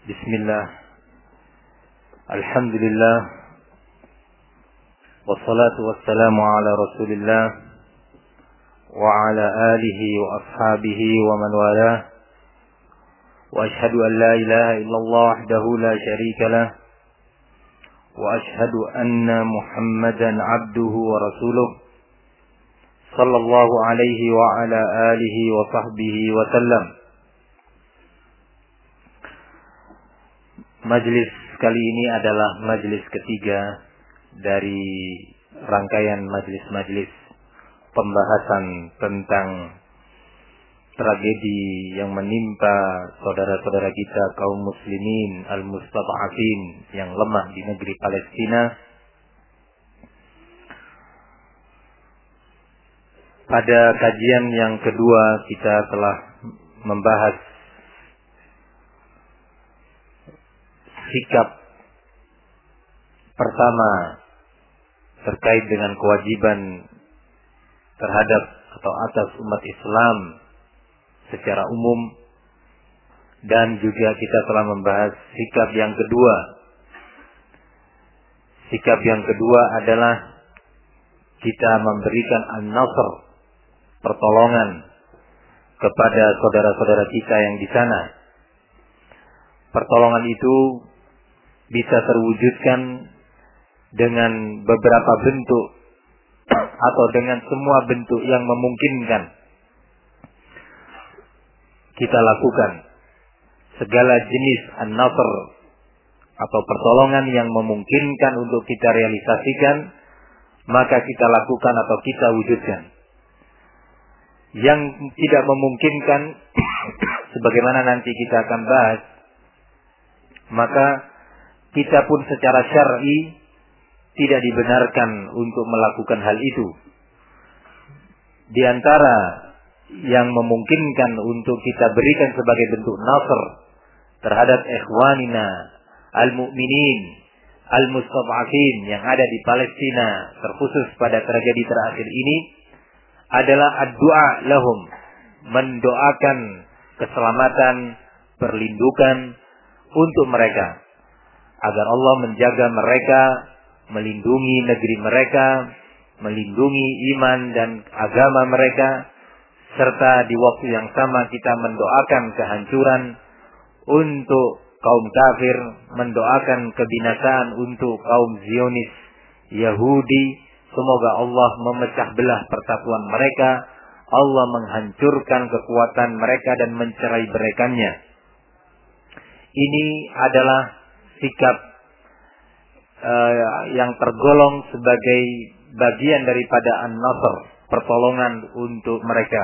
Bismillah. Alhamdulillah. Wassalatu wassalamu ala Rasulillah wa ala alihi wa ashabihi wa man walah. Wa ashhadu an la ilaha illallah wahdahu la syarika lah. Wa ashhadu anna Muhammadan abduhu wa rasuluh. Sallallahu alaihi wa ala alihi wa sahbihi wa sallam. Majlis kali ini adalah majlis ketiga dari rangkaian majlis-majlis pembahasan tentang tragedi yang menimpa saudara-saudara kita kaum muslimin al-mustad'afin yang lemah di negeri Palestina. Pada kajian yang kedua kita telah membahas sikap pertama terkait dengan kewajiban terhadap atau atas umat Islam secara umum, dan juga kita telah membahas sikap yang kedua. Sikap yang kedua adalah kita memberikan an-nasr, pertolongan kepada saudara-saudara kita yang di sana. Pertolongan itu bisa terwujudkan dengan beberapa bentuk atau dengan semua bentuk yang memungkinkan kita lakukan. Segala jenis an-nasr atau pertolongan yang memungkinkan untuk kita realisasikan, maka kita lakukan atau kita wujudkan. Yang tidak memungkinkan sebagaimana nanti kita akan bahas, maka kita pun secara syar'i tidak dibenarkan untuk melakukan hal itu. Di antara yang memungkinkan untuk kita berikan sebagai bentuk nasr terhadap ikhwanina al-mu'minin al-mustad'afin yang ada di Palestina, terkhusus pada tragedi terakhir ini, adalah ad-du'a lahum, mendoakan keselamatan, perlindungan untuk mereka, agar Allah menjaga mereka, melindungi negeri mereka, melindungi iman dan agama mereka, serta di waktu yang sama kita mendoakan kehancuran untuk kaum kafir, mendoakan kebinasaan untuk kaum Zionis Yahudi. Semoga Allah memecah belah persatuan mereka, Allah menghancurkan kekuatan mereka dan mencerai-beraikannya. Ini adalah sikap yang tergolong sebagai bagian daripada an-nasr, pertolongan untuk mereka.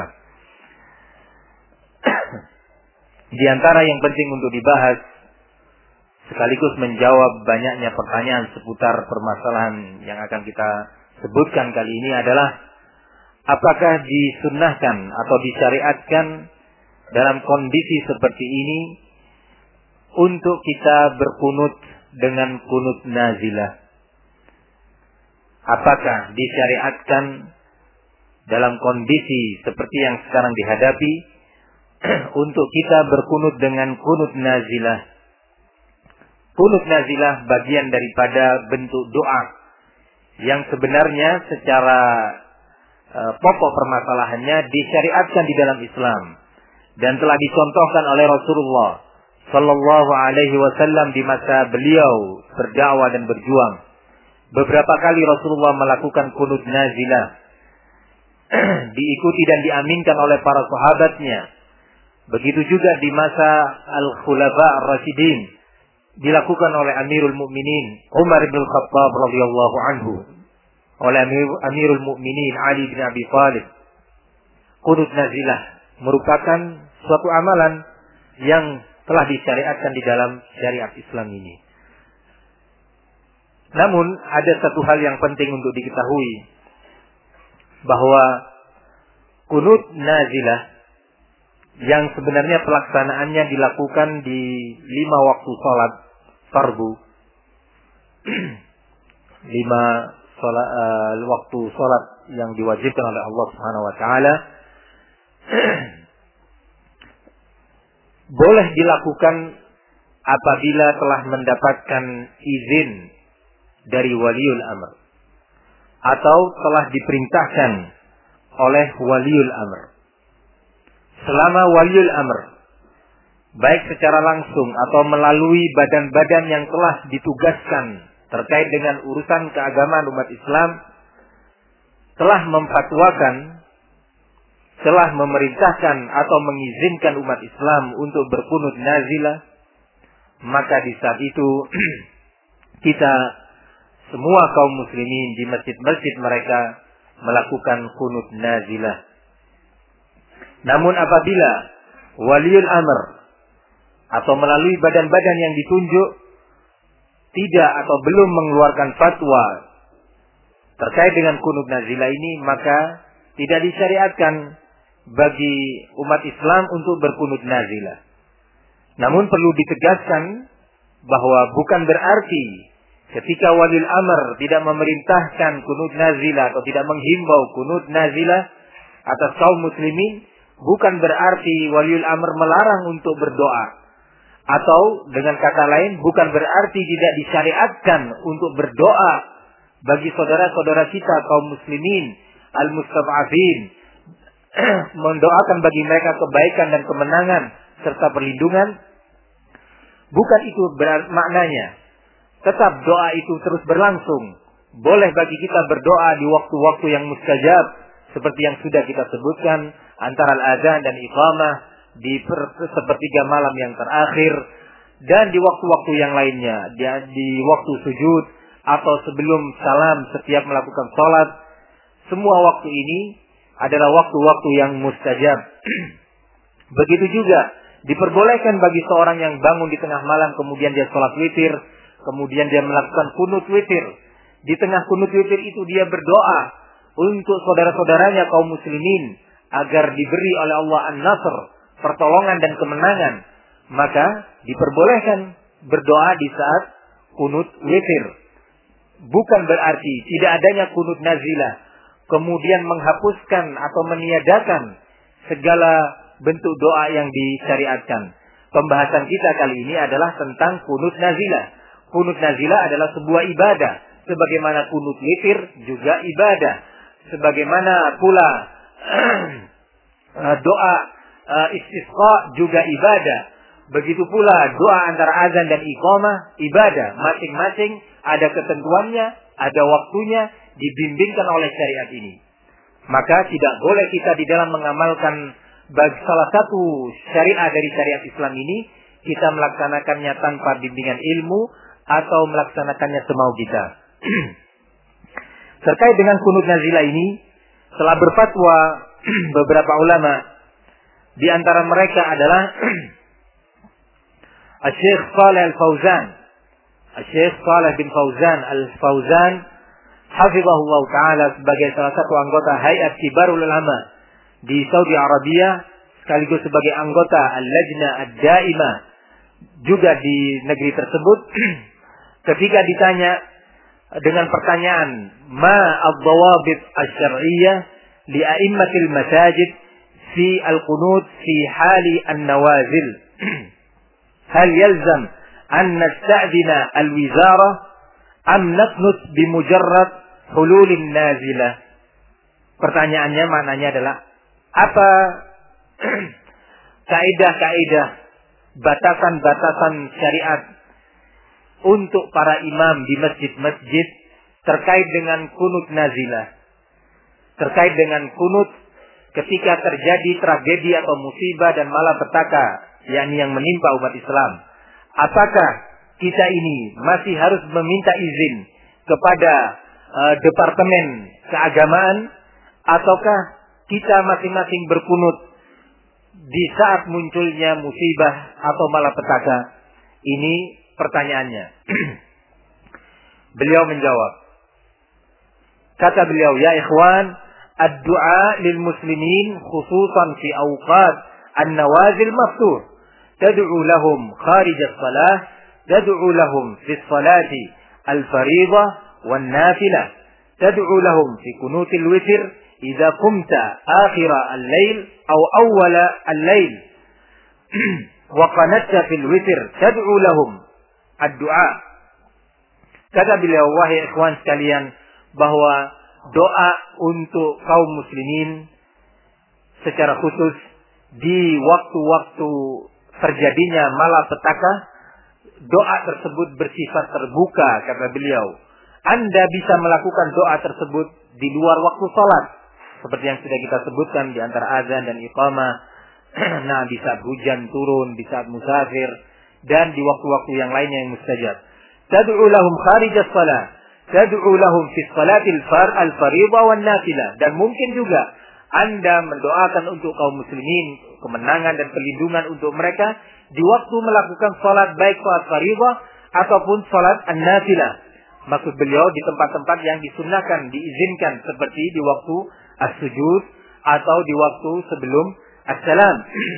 Di antara yang penting untuk dibahas, sekaligus menjawab banyaknya pertanyaan seputar permasalahan yang akan kita sebutkan kali ini adalah, apakah disunnahkan atau disyariatkan dalam kondisi seperti ini untuk kita berkunut dengan kunut nazilah? Apakah disyariatkan dalam kondisi seperti yang sekarang dihadapi untuk kita berkunut dengan kunut nazilah? Kunut nazilah bagian daripada bentuk doa yang sebenarnya secara pokok permasalahannya disyariatkan di dalam Islam dan telah dicontohkan oleh Rasulullah Sallallahu alaihi wasallam di masa beliau berdakwah dan berjuang. Beberapa kali Rasulullah melakukan kunut nazilah, diikuti dan diaminkan oleh para sahabatnya. Begitu juga di masa Al-Khulafa Ar-Rasyidin, dilakukan oleh Amirul Mukminin Umar bin Khattab radhiyallahu anhu, oleh Amirul Mukminin Ali bin Abi Thalib. Kunut nazilah merupakan suatu amalan yang telah disyariatkan di dalam syariat Islam ini. Namun ada satu hal yang penting untuk diketahui, bahwa kunut nazilah yang sebenarnya pelaksanaannya dilakukan di 5 waktu salat fardu, 5 waktu salat yang diwajibkan oleh Allah Subhanahu wa taala, boleh dilakukan apabila telah mendapatkan izin dari waliul amr atau telah diperintahkan oleh waliul amr. Selama waliul amr baik secara langsung atau melalui badan-badan yang telah ditugaskan terkait dengan urusan keagamaan umat Islam telah memfatwakan, telah memerintahkan atau mengizinkan umat Islam untuk berkunut nazilah, maka di saat itu kita semua kaum muslimin di masjid-masjid mereka melakukan kunut nazilah. Namun apabila waliul amr atau melalui badan-badan yang ditunjuk tidak atau belum mengeluarkan fatwa terkait dengan kunut nazilah ini, maka tidak disyariatkan bagi umat Islam untuk berkunut nazilah. Namun perlu ditegaskan bahwa bukan berarti ketika waliul amr tidak memerintahkan kunut nazilah atau tidak menghimbau kunut nazilah atas kaum muslimin, bukan berarti waliul amr melarang untuk berdoa. Atau dengan kata lain, bukan berarti tidak disyariatkan untuk berdoa bagi saudara-saudara kita kaum muslimin al-mustad'afin, mendoakan bagi mereka kebaikan dan kemenangan serta perlindungan. Bukan itu maknanya. Tetap doa itu terus berlangsung. Boleh bagi kita berdoa di waktu-waktu yang mustajab seperti yang sudah kita sebutkan antara al-adzan dan iqamah di sepertiga malam yang terakhir, dan di waktu-waktu yang lainnya, di waktu sujud atau sebelum salam setiap melakukan sholat. Semua waktu ini adalah waktu-waktu yang mustajab. Begitu juga diperbolehkan bagi seorang yang bangun di tengah malam kemudian dia sholat witir, kemudian dia melakukan kunut witir. Di tengah kunut witir itu dia berdoa untuk saudara-saudaranya kaum muslimin agar diberi oleh Allah an-nasr, pertolongan dan kemenangan. Maka diperbolehkan berdoa di saat kunut witir. Bukan berarti tidak adanya kunut nazilah kemudian menghapuskan atau meniadakan segala bentuk doa yang disyariatkan. Pembahasan kita kali ini adalah tentang kunut nazilah. Kunut nazilah adalah sebuah ibadah, sebagaimana kunut witir juga ibadah, sebagaimana pula doa istisqa juga ibadah. Begitu pula doa antara azan dan iqamah ibadah. Masing-masing ada ketentuannya, ada waktunya, dibimbingkan oleh syariat ini. Maka tidak boleh kita di dalam mengamalkan bagi salah satu syariat dari syariat Islam ini, kita melaksanakannya tanpa bimbingan ilmu atau melaksanakannya semau kita. Terkait dengan kunut nazilah ini, telah berfatwa beberapa ulama. Di antara mereka adalah Syekh Shalih Al-Fauzan, Syekh Shalih bin Fauzan Al-Fauzan hafizahullah ta'ala, sebagai salah satu anggota Hayat Kibarul Ulama di Saudi Arabia, sekaligus sebagai anggota Al-Lajna Ad-Daimah juga di negeri tersebut. Ketika ditanya dengan pertanyaan ma ad-dawabit asy-syar'iyyah li a'immatil masajid fi al-qunut fi hali an-nawazil, hal yalzam an nasta'dina al-wizara am naqnut bimujarrad hululin nazilah. Pertanyaannya maknanya adalah apa kaidah-kaidah, batasan-batasan syariat untuk para imam di masjid-masjid terkait dengan kunut nazilah, terkait dengan kunut ketika terjadi tragedi atau musibah dan malapetaka yakni yang menimpa umat Islam. Apakah kita ini masih harus meminta izin kepada departemen keagamaan, ataukah kita masing-masing berkunut di saat munculnya musibah atau malapetaka? Ini pertanyaannya. Beliau menjawab. Kata beliau, ya ikhwan, ad-du'a lil muslimin khususan fi awqat an-nawazil maftuh. Tad'u lahum kharij as-salah, tad'u lahum fi as-salati al-fariḍah wan-nafilah, tad'u lahum fi kunutil witr idza qumta akhir al-lail aw awwal al-lail. wa qanatta fil witr tad'u lahum ad-du'a. Kata beliau, wahai ikhwan sekalian, bahwa doa untuk kaum muslimin secara khusus di waktu-waktu terjadinya malapetaka, doa tersebut bersifat terbuka, kata beliau. Anda bisa melakukan doa tersebut di luar waktu salat, seperti yang sudah kita sebutkan di antara azan dan iqamah. Nah, di saat hujan turun, di saat musafir, dan di waktu-waktu yang lainnya yang mustajab. Tad'u lahum kharijas shalah, tad'u lahum fi salatil al-fariidhah wan nafilah. Dan mungkin juga Anda mendoakan untuk kaum muslimin kemenangan dan perlindungan untuk mereka di waktu melakukan salat, baik salat fariidhah ataupun salat an-nafilah. Maksud beliau di tempat-tempat yang disunnahkan, diizinkan, seperti di waktu as-sujud atau di waktu sebelum as-salam.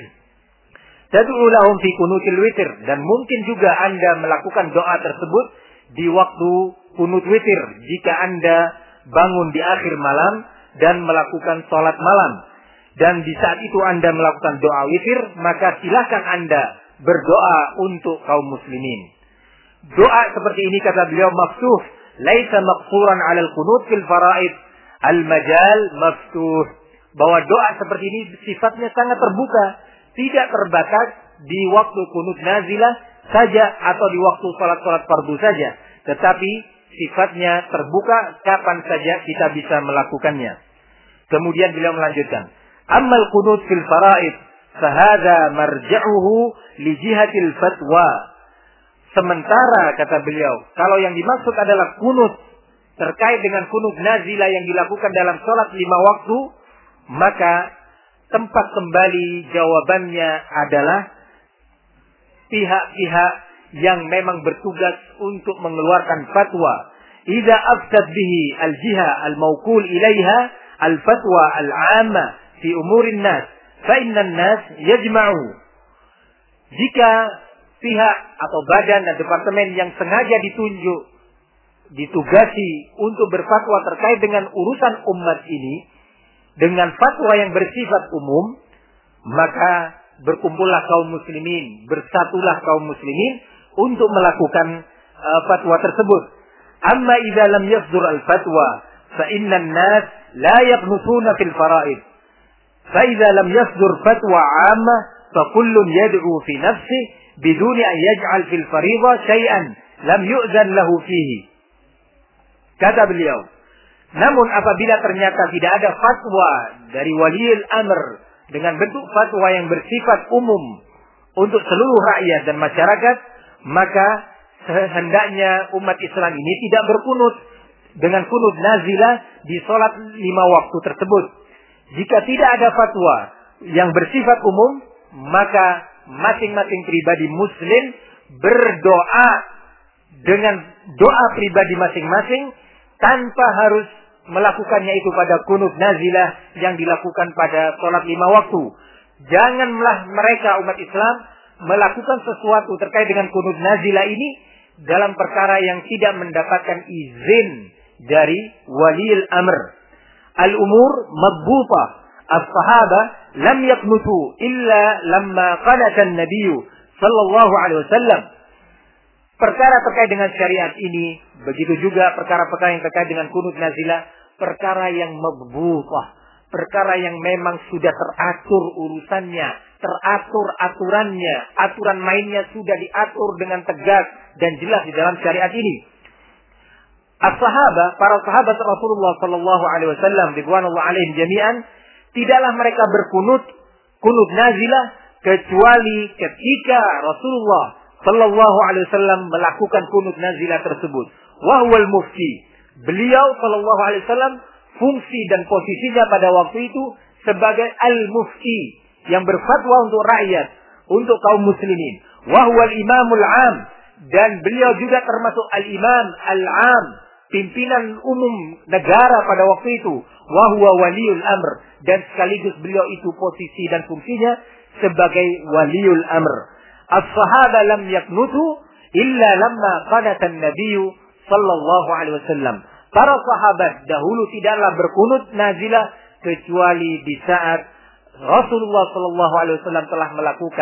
Tad'u lahum fi kunutil witr. Dan mungkin juga Anda melakukan doa tersebut di waktu kunut witir, jika Anda bangun di akhir malam dan melakukan sholat malam. Dan di saat itu Anda melakukan doa witir, maka silakan Anda berdoa untuk kaum muslimin. Doa seperti ini, kata beliau, maftuh, laisa maqsuran 'alal qunut fil faraid, al-majal maftuh. Bahwa doa seperti ini sifatnya sangat terbuka, tidak terbatas di waktu kunut nazilah saja atau di waktu salat-salat fardu saja, tetapi sifatnya terbuka, kapan saja kita bisa melakukannya. Kemudian beliau melanjutkan, ammal qunut fil faraid fahadha marja'uhu li jihatil fatwa. Sementara, kata beliau, kalau yang dimaksud adalah kunut terkait dengan kunut nazilah yang dilakukan dalam sholat 5 waktu, maka tempat kembali jawabannya adalah pihak-pihak yang memang bertugas untuk mengeluarkan fatwa. Idza afsad bihi al-jiha al-mawkul ilaiha al-fatwa al-'amma fi umurin nas, fa inna an-nas yajma'u. Jika pihak atau badan dan departemen yang sengaja ditugasi untuk berfatwa terkait dengan urusan umat ini dengan fatwa yang bersifat umum, maka berkumpullah kaum muslimin, bersatulah kaum muslimin untuk melakukan fatwa tersebut. Amma idza lam yasdur al-fatwa fa inna an-nas la yaqnutuna fil fara'id. Fa idza lam yasdur fatwa 'amma fa kullun yad'u fi nafsihi biduni an yaj'al fil fariidhah syai'an lam yu'zan lahu fihi. Kata beliau, namun apabila ternyata tidak ada fatwa dari waliul amr dengan bentuk fatwa yang bersifat umum untuk seluruh rakyat dan masyarakat, maka hendaknya umat Islam ini tidak berkunut dengan kunut nazilah di sholat 5 waktu tersebut. Jika tidak ada fatwa yang bersifat umum, maka masing-masing pribadi muslim berdoa dengan doa pribadi masing-masing tanpa harus melakukannya itu pada kunut nazilah yang dilakukan pada sholat 5 waktu. Janganlah mereka umat Islam melakukan sesuatu terkait dengan kunut nazilah ini dalam perkara yang tidak mendapatkan izin dari waliul amr. Al-umur madbutah. As-sahaba lam yaqnutu illa lamma qanata an-nabiy sallallahu alaihi wasallam. Perkara terkait dengan syariat ini, begitu juga perkara-perkara yang terkait dengan kunut nazilah, perkara yang mabbuthah, perkara yang memang sudah teratur urusannya, teratur aturannya, aturan mainnya sudah diatur dengan tegas dan jelas di dalam syariat ini. As-sahabah, para sahabat Rasulullah sallallahu alaihi wasallam ridwanullah alaihim jami'an, tidaklah mereka kunut nazilah kecuali ketika Rasulullah sallallahu alaihi wasallam melakukan kunut nazilah tersebut. Wa huwal mufti. Beliau sallallahu alaihi wasallam fungsi dan posisinya pada waktu itu sebagai al-mufti yang berfatwa untuk rakyat, untuk kaum muslimin. Wa huwal imamul 'am, dan beliau juga termasuk al-imam al-'am, pimpinan umum negara pada waktu itu. Wa huwa waliul amr, dan sekaligus beliau itu posisi dan fungsinya sebagai waliul amr. As-sahaba lam yaknutu illa lamma qanata an-nabiy sallallahu alaihi wasallam. Para sahabat dahulu tidaklah berkunut nazilah kecuali di saat Rasulullah sallallahu alaihi wasallam telah melakukan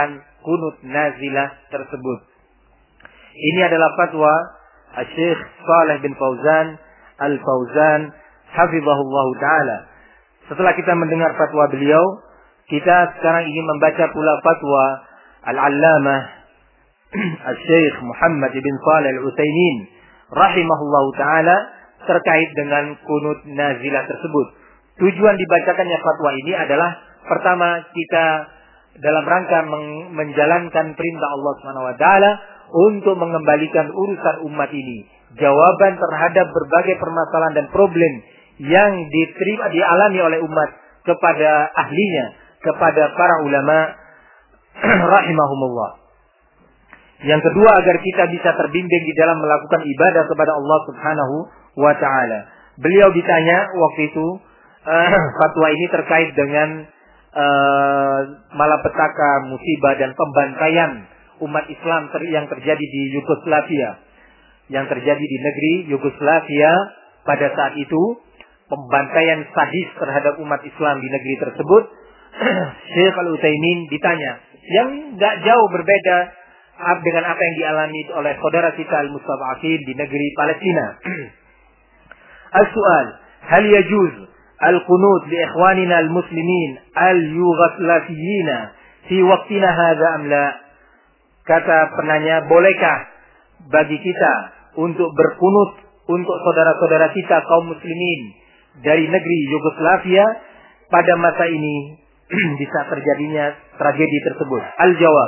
kunut nazilah tersebut. Ini adalah fatwa Syekh Shalih bin Fauzan Al-Fauzan hafizahullah taala. Setelah kita mendengar fatwa beliau, kita sekarang ingin membaca pula fatwa Al-Allamah Syekh Muhammad bin Shalih Al-Utsaimin rahimahullah taala terkait dengan kunut nazilah tersebut. Tujuan dibacakannya fatwa ini adalah pertama, kita dalam rangka menjalankan perintah Allah Subhanahu wa taala untuk mengembalikan urusan umat ini, jawaban terhadap berbagai permasalahan dan problem yang dialami oleh umat kepada ahlinya, kepada para ulama rahimahumullah. Yang kedua, agar kita bisa terbimbing di dalam melakukan ibadah kepada Allah Subhanahu wa taala. Beliau ditanya waktu itu, fatwa ini terkait dengan malapetaka, musibah dan pembantaian umat Islam yang terjadi di Yugoslavia, yang terjadi di negeri Yugoslavia pada saat itu, pembantaian sadis terhadap umat Islam di negeri tersebut. Syekh Al-Utsaimin ditanya, yang gak jauh berbeda dengan apa yang dialami oleh saudara kita al-mustad'afin di negeri Palestina. Al-su'al, hal yajuz al-qunut li ikhwanina al-muslimin al-yughoslaviyina fi waqtina hadha am la? Kata penanya, bolehkah bagi kita untuk berkunut untuk saudara-saudara kita kaum muslimin dari negeri Yugoslavia pada masa ini bisa terjadinya tragedi tersebut? Al-jawab,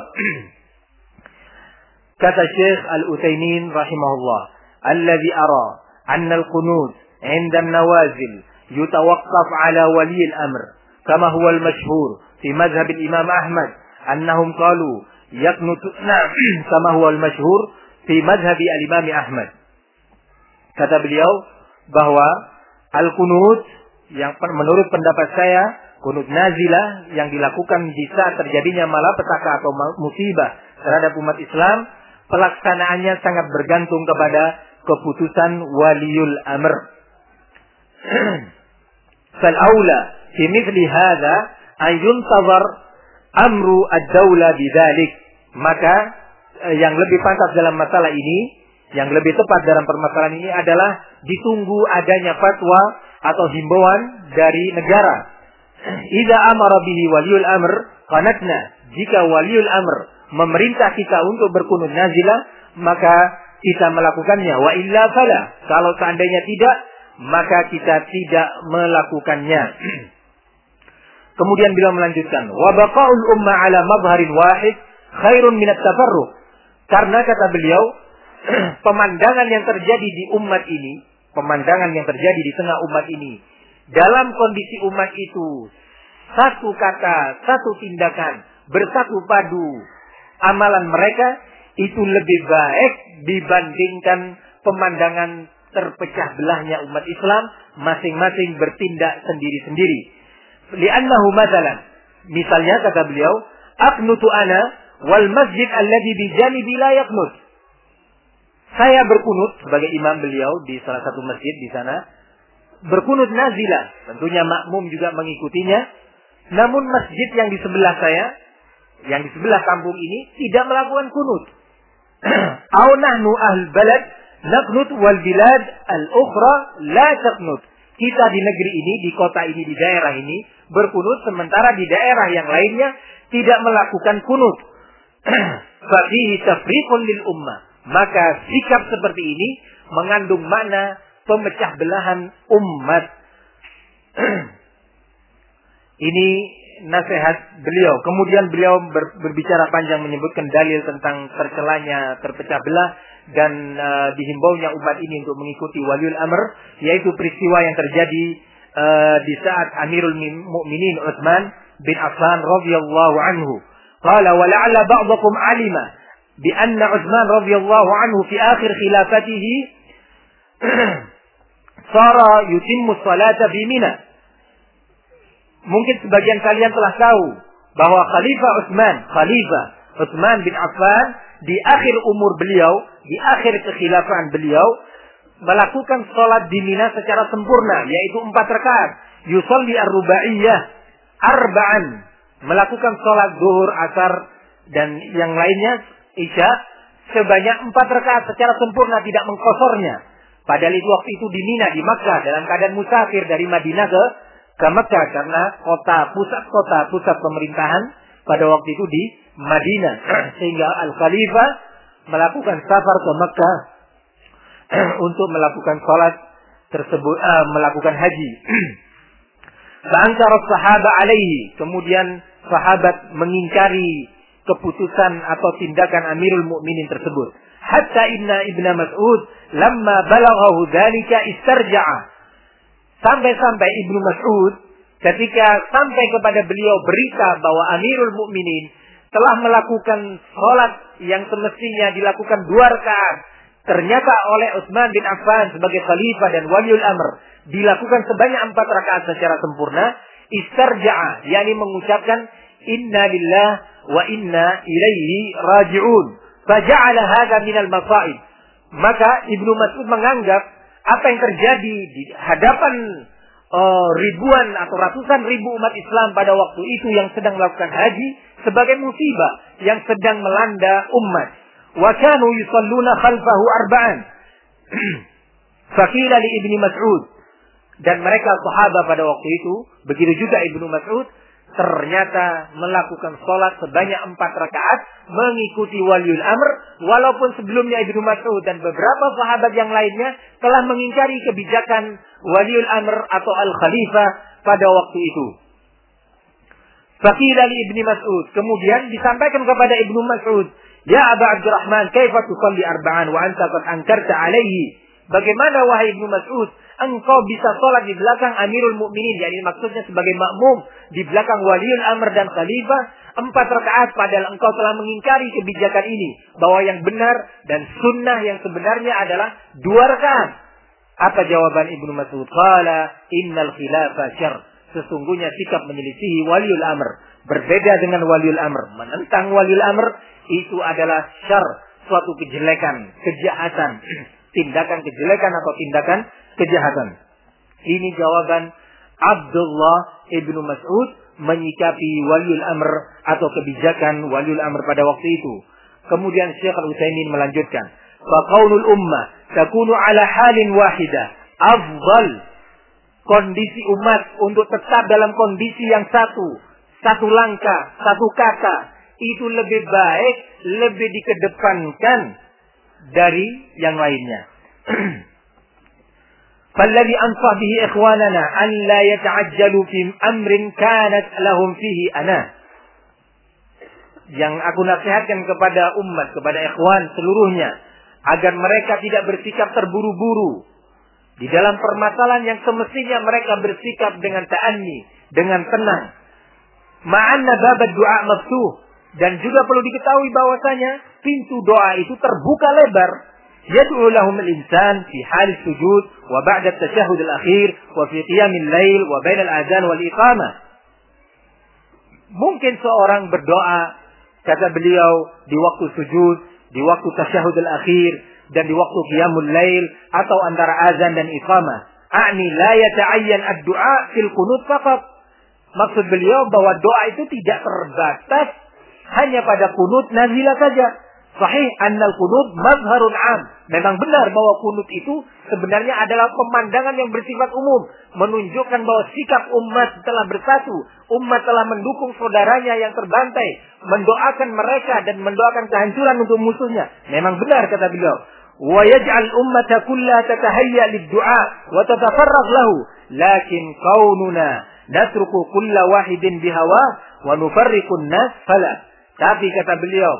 kata Syekh Al-Utsaimin rahimahullah, alladhi ara anna al-qunut 'inda an-nawazil yutawaqqaf 'ala wali al-amr kama huwa al-mashhur fi madhhab al-Imam Ahmad annahum qalu yaqnutuna kama huwa al-mashhur fi madhhab al-Imam Ahmad. Kata beliau bahwa al-qunut yang menurut pendapat saya, kunut nazilah yang dilakukan di saat terjadinya malapetaka atau musibah terhadap umat Islam, pelaksanaannya sangat bergantung kepada keputusan waliul amr. Fal-aula fi mithli hadha an yuntazar amru ad-dawla bidzalik. Maka yang lebih pantas dalam masalah ini, yang lebih tepat dalam permasalahan ini adalah ditunggu adanya fatwa atau himbauan dari negara. Idza amara bihi waliul amr qanatna. Jika waliul amr memerintah kita untuk berkunut nazilah, maka kita melakukannya. Wa illa fala. Kalau seandainya tidak, maka kita tidak melakukannya. Kemudian beliau melanjutkan, wa baqaul umma ala madharin wahid khairun minat tafarruq. Karena kata beliau, pemandangan yang terjadi di umat ini, pemandangan yang terjadi di tengah umat ini, dalam kondisi umat itu satu kata, satu tindakan, bersatu padu amalan mereka, itu lebih baik dibandingkan pemandangan terpecah belahnya umat Islam, masing-masing bertindak sendiri-sendiri. Li'annahu mathalan, misalnya kata beliau, aqnutu ana wal masjid alladhi bi janibi la yaqnut. Saya berkunut sebagai imam beliau di salah satu masjid di sana, berkunut nazilah, tentunya makmum juga mengikutinya. Namun masjid yang di sebelah saya, yang di sebelah kampung ini tidak melakukan kunut. Au nahnu ahlul balad naqnut wal bilad al-ukhra la taqnut. Kita di negeri ini, di kota ini, di daerah ini berkunut, sementara di daerah yang lainnya tidak melakukan kunut. Fa fihi tafriqun lil ummah. Maka sikap seperti ini mengandung makna pemecah belahan umat. Ini nasihat beliau. Kemudian beliau berbicara panjang menyebutkan dalil tentang tercelanya terpecah belah dan dihimbaunya umat ini untuk mengikuti waliul amr, yaitu peristiwa yang terjadi di saat Amirul Mukminin Utsman bin Affan radhiyallahu anhu. Qala wa la'alla ba'dakum 'alima bi anna Utsman radhiyallahu anhu fi akhir khilafatihi sara yutimmu salata bi Mina. Mungkin sebagian kalian telah tahu bahwa Khalifah Utsman bin Affan di akhir umur beliau, di akhir kekhilafahan beliau, melakukan salat di Mina secara sempurna, yaitu 4 rakaat. Yusalli ar-rubaiyah arba'an, melakukan salat zuhur, asar dan yang lainnya Isya sebanyak 4 rakaat secara sempurna, tidak mengkosornya. Padahal itu waktu itu di Mina, di Makkah, dalam keadaan musafir dari Madinah ke Makkah, karena pusat pemerintahan pada waktu itu di Madinah. Sehingga Al-Khalifah melakukan safar ke Makkah untuk melakukan sholat tersebut, melakukan haji. Fa'ankara sahaba alaihi, kemudian sahabat mengingkari keputusan atau tindakan Amirul Mukminin tersebut. Hatta inna Ibnu Mas'ud lamma balaghahu dzalika istarja'a. Sampai-sampai Ibnu Mas'ud ketika sampai kepada beliau berita bahwa Amirul Mukminin telah melakukan sholat yang semestinya dilakukan 2 rakaat, ternyata oleh Utsman bin Affan sebagai khalifah dan waliul amr dilakukan sebanyak 4 rakaat secara sempurna, istarja'a, yakni mengucapkan inna lillah wa inna ilaihi raji'un. Faja'ala hadha minal masaib. Maka Ibnu Mas'ud menganggap apa yang terjadi di hadapan ribuan atau ratusan ribu umat Islam pada waktu itu yang sedang melakukan haji sebagai musibah yang sedang melanda umat. Wa kanu yusalluna khalfahu arba'an. Faqila li Ibnu Mas'ud, dan mereka sahabat pada waktu itu, begitu juga Ibnu Mas'ud, ternyata melakukan sholat sebanyak 4 rakaat mengikuti waliul amr, walaupun sebelumnya Ibnu Mas'ud dan beberapa sahabat yang lainnya telah mengingkari kebijakan waliul amr atau al-khalifah pada waktu itu. Faqila li Ibnu Mas'ud, kemudian disampaikan kepada Ibnu Mas'ud, ya Aba Abdurrahman, kaifa tusalli arba'an wa anta qad ankarta alaihi? Bagaimana wahai Ibnu Mas'ud, engkau bisa sholat di belakang Amirul Mukminin, yakni maksudnya sebagai makmum di belakang waliul amr dan khalifah 4 rakaat, padahal engkau telah mengingkari kebijakan ini, bahwa yang benar dan sunnah yang sebenarnya adalah 2 rakaat. Apa jawaban Ibnu Mas'ud? Qala innal khilafa syarr. Sesungguhnya sikap menyelisihi waliul amr, berbeda dengan waliul amr, menentang waliul amr, itu adalah syarr, suatu kejelekan, kejahatan, tindakan kejelekan atau tindakan kejahatan. Ini jawaban Abdullah ibnu Mas'ud menyikapi waliul amr atau kebijakan waliul amr pada waktu itu. Kemudian Syekh Al-Utsaimin melanjutkan, fa qaulul ummah takunu ala halin wahidah afdal. Kondisi umat untuk tetap dalam kondisi yang satu langkah, satu kata, itu lebih baik, lebih dikedepankan dari yang lainnya. Falladhi ansah bihi ikhwanana an la yata'ajjalu fi amrin kanat lahum fihi ana. Yang aku nasihatkan kepada umat, kepada ikhwan seluruhnya, agar mereka tidak bersikap terburu-buru di dalam permasalahan yang semestinya mereka bersikap dengan ta'anni, dengan tenang. Ma'anna babad du'a maftuh, dan juga perlu diketahui bahwasanya pintu doa itu terbuka lebar. Yad'u lahum al-insan fi hal sujud wa ba'da at-tashahhud al-akhir wa fi qiyam al-lail wa bain al-adhan wal iqamah. Mungkin seorang berdoa, kata beliau, di waktu sujud, di waktu tasyahud al-akhir, dan di waktu qiyamul lail, atau antara azan dan iqamah. A'ni la yata'ayyan ad-du'a fil qunut faqat. Maksud beliau bahwa doa itu tidak terbatas hanya pada qunut nazilah saja. Sahih annal qunut mazharun 'am. Memang benar bahwa qunut itu sebenarnya adalah pemandangan yang bersifat umum, menunjukkan bahwa sikap umat telah bersatu, umat telah mendukung saudaranya yang terbantai, mendoakan mereka dan mendoakan kehancuran untuk musuhnya. Memang benar kata beliau. Wa yaj'al ummata kullaha tatahayya lid-du'a wa tatafarragh lahu, lakin qaununa natruku kulla wahidin bihawa wa nufarriqu an-nas fala. Tapi kata beliau,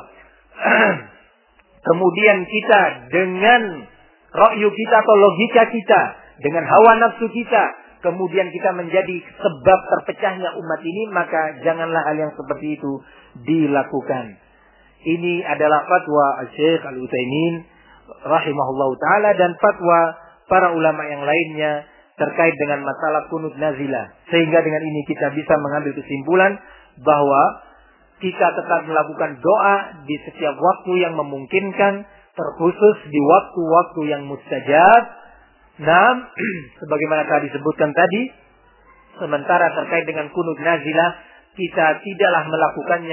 kemudian kita dengan ra'yu kita atau logika kita, dengan hawa nafsu kita, kemudian kita menjadi sebab terpecahnya umat ini, maka janganlah hal yang seperti itu dilakukan. Ini adalah fatwa Syekh Al-Utsaimin rahimahullahu taala dan fatwa para ulama yang lainnya terkait dengan masalah qunut nazilah. Sehingga dengan ini kita bisa mengambil kesimpulan bahwa kita tetap melakukan doa di setiap waktu yang memungkinkan, terkhusus di waktu-waktu yang mustajab. Nah, sebagaimana tadi disebutkan tadi, sementara terkait dengan qunut nazilah, kita tidaklah melakukannya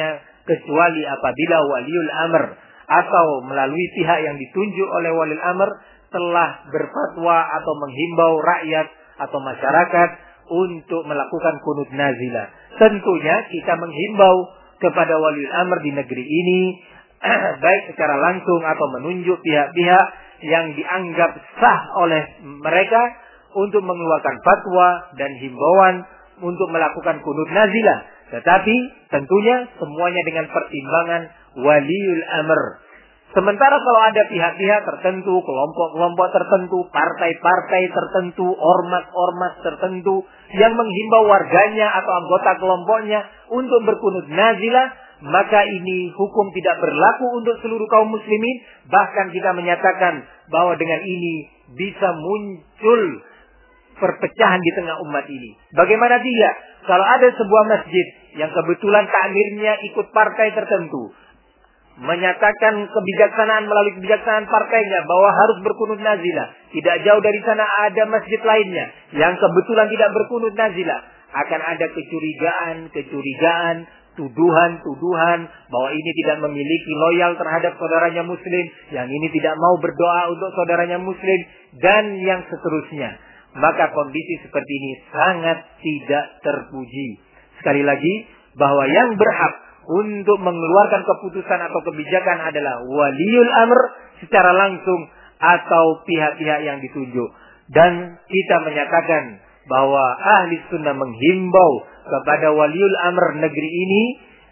kecuali apabila waliul amr atau melalui pihak yang ditunjuk oleh waliul amr telah berfatwa atau menghimbau rakyat atau masyarakat untuk melakukan kunut nazilah. Tentunya kita menghimbau kepada waliul amr di negeri ini baik secara langsung atau menunjuk pihak-pihak yang dianggap sah oleh mereka untuk mengeluarkan fatwa dan himbauan untuk melakukan kunut nazilah. Tetapi tentunya semuanya dengan pertimbangan waliul amr. Sementara kalau ada pihak-pihak tertentu, kelompok-kelompok tertentu, partai-partai tertentu, ormas-ormas tertentu yang menghimbau warganya atau anggota kelompoknya untuk berkunut nazilah, maka ini hukum tidak berlaku untuk seluruh kaum muslimin. Bahkan kita menyatakan bahwa dengan ini bisa muncul perpecahan di tengah umat ini. Bagaimana tidak? Kalau ada sebuah masjid yang kebetulan takmirnya ikut partai tertentu, menyatakan kebijaksanaan melalui kebijaksanaan partainya bahwa harus berkunut nazilah. Tidak jauh dari sana ada masjid lainnya yang kebetulan tidak berkunut nazilah. Akan ada kecurigaan, tuduhan bahwa ini tidak memiliki loyal terhadap saudaranya muslim, yang ini tidak mau berdoa untuk saudaranya muslim, dan yang seterusnya. Maka kondisi seperti ini sangat tidak terpuji. Sekali lagi, bahwa yang berhak untuk mengeluarkan keputusan atau kebijakan adalah waliul amr secara langsung atau pihak-pihak yang ditunjuk. Dan kita menyatakan bahwa ahli sunnah menghimbau kepada waliul amr negeri ini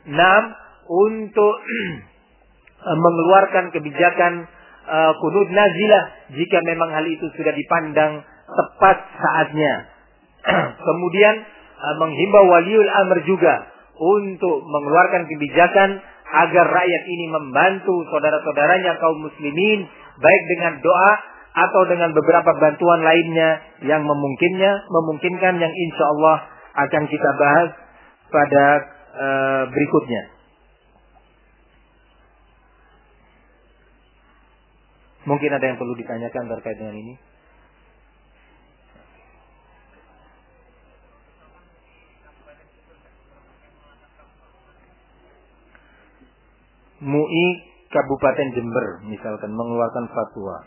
untuk mengeluarkan kebijakan kunut nazilah jika memang hal itu sudah dipandang tepat saatnya. Kemudian menghimbau waliul amr juga untuk mengeluarkan kebijakan agar rakyat ini membantu saudara-saudaranya kaum muslimin baik dengan doa atau dengan beberapa bantuan lainnya yang memungkinkan yang insya Allah akan kita bahas pada berikutnya. Mungkin ada yang perlu ditanyakan terkait dengan ini. MUI Kabupaten Jember misalkan mengeluarkan fatwa.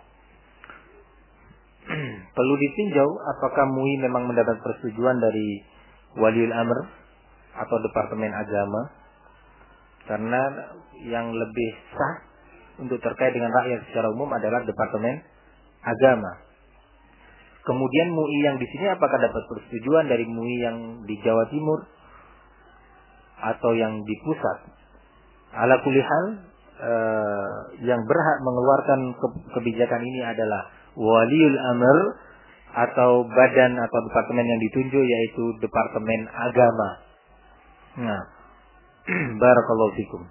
Perlu ditinjau apakah MUI memang mendapat persetujuan dari waliul amr atau departemen agama. Karena yang lebih sah untuk terkait dengan rakyat secara umum adalah departemen agama. Kemudian MUI yang di sini apakah dapat persetujuan dari MUI yang di Jawa Timur atau yang di pusat? Ala kulli hal, yang berhak mengeluarkan kebijakan ini adalah waliul amr atau badan atau departemen yang ditunjuk, yaitu departemen agama. Nah, barakallahu fikum.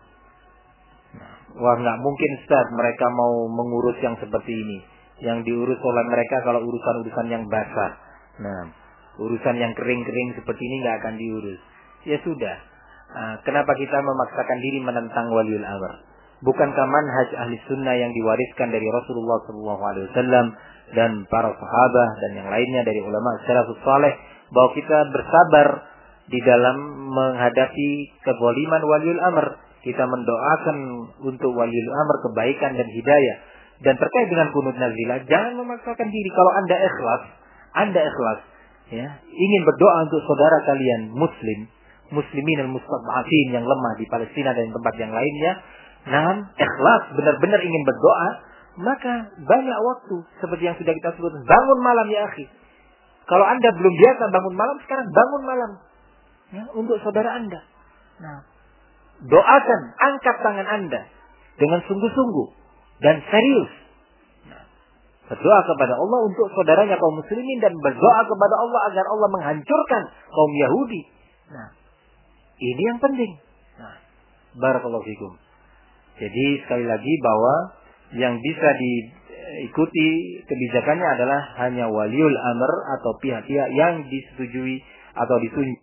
Wah, nggak mungkin Ustaz mereka mau mengurus yang seperti ini. Yang diurus oleh mereka kalau urusan-urusan yang basah. Nah, urusan yang kering-kering seperti ini nggak akan diurus. Ya sudah. Kenapa kita memaksakan diri menentang waliul amr? Bukankah manhaj ahli sunnah yang diwariskan dari Rasulullah SAW dan para sahabat dan yang lainnya dari ulama salafus saleh bahwa kita bersabar di dalam menghadapi kezaliman waliul amr? Kita mendoakan untuk waliul amr kebaikan dan hidayah. Dan terkait dengan kunut nazilah, jangan memaksakan diri. Kalau Anda ikhlas, ya, ingin berdoa untuk saudara kalian muslimin al-mustad'afin yang lemah di Palestina dan tempat yang lainnya, ikhlas benar-benar ingin berdoa, maka banyak waktu seperti yang sudah kita sebut, bangun malam ya akhi. Kalau Anda belum biasa bangun malam, sekarang bangun malam ya, untuk saudara Anda. Doakan, angkat tangan Anda dengan sungguh-sungguh dan serius. Berdoa kepada Allah untuk saudaranya kaum muslimin dan berdoa kepada Allah agar Allah menghancurkan kaum Yahudi. Ini yang penting. Barakallahu fikum. Jadi sekali lagi bahwa yang bisa diikuti kebijakannya adalah hanya waliul amr atau pihak-pihak yang disetujui atau ditunjuk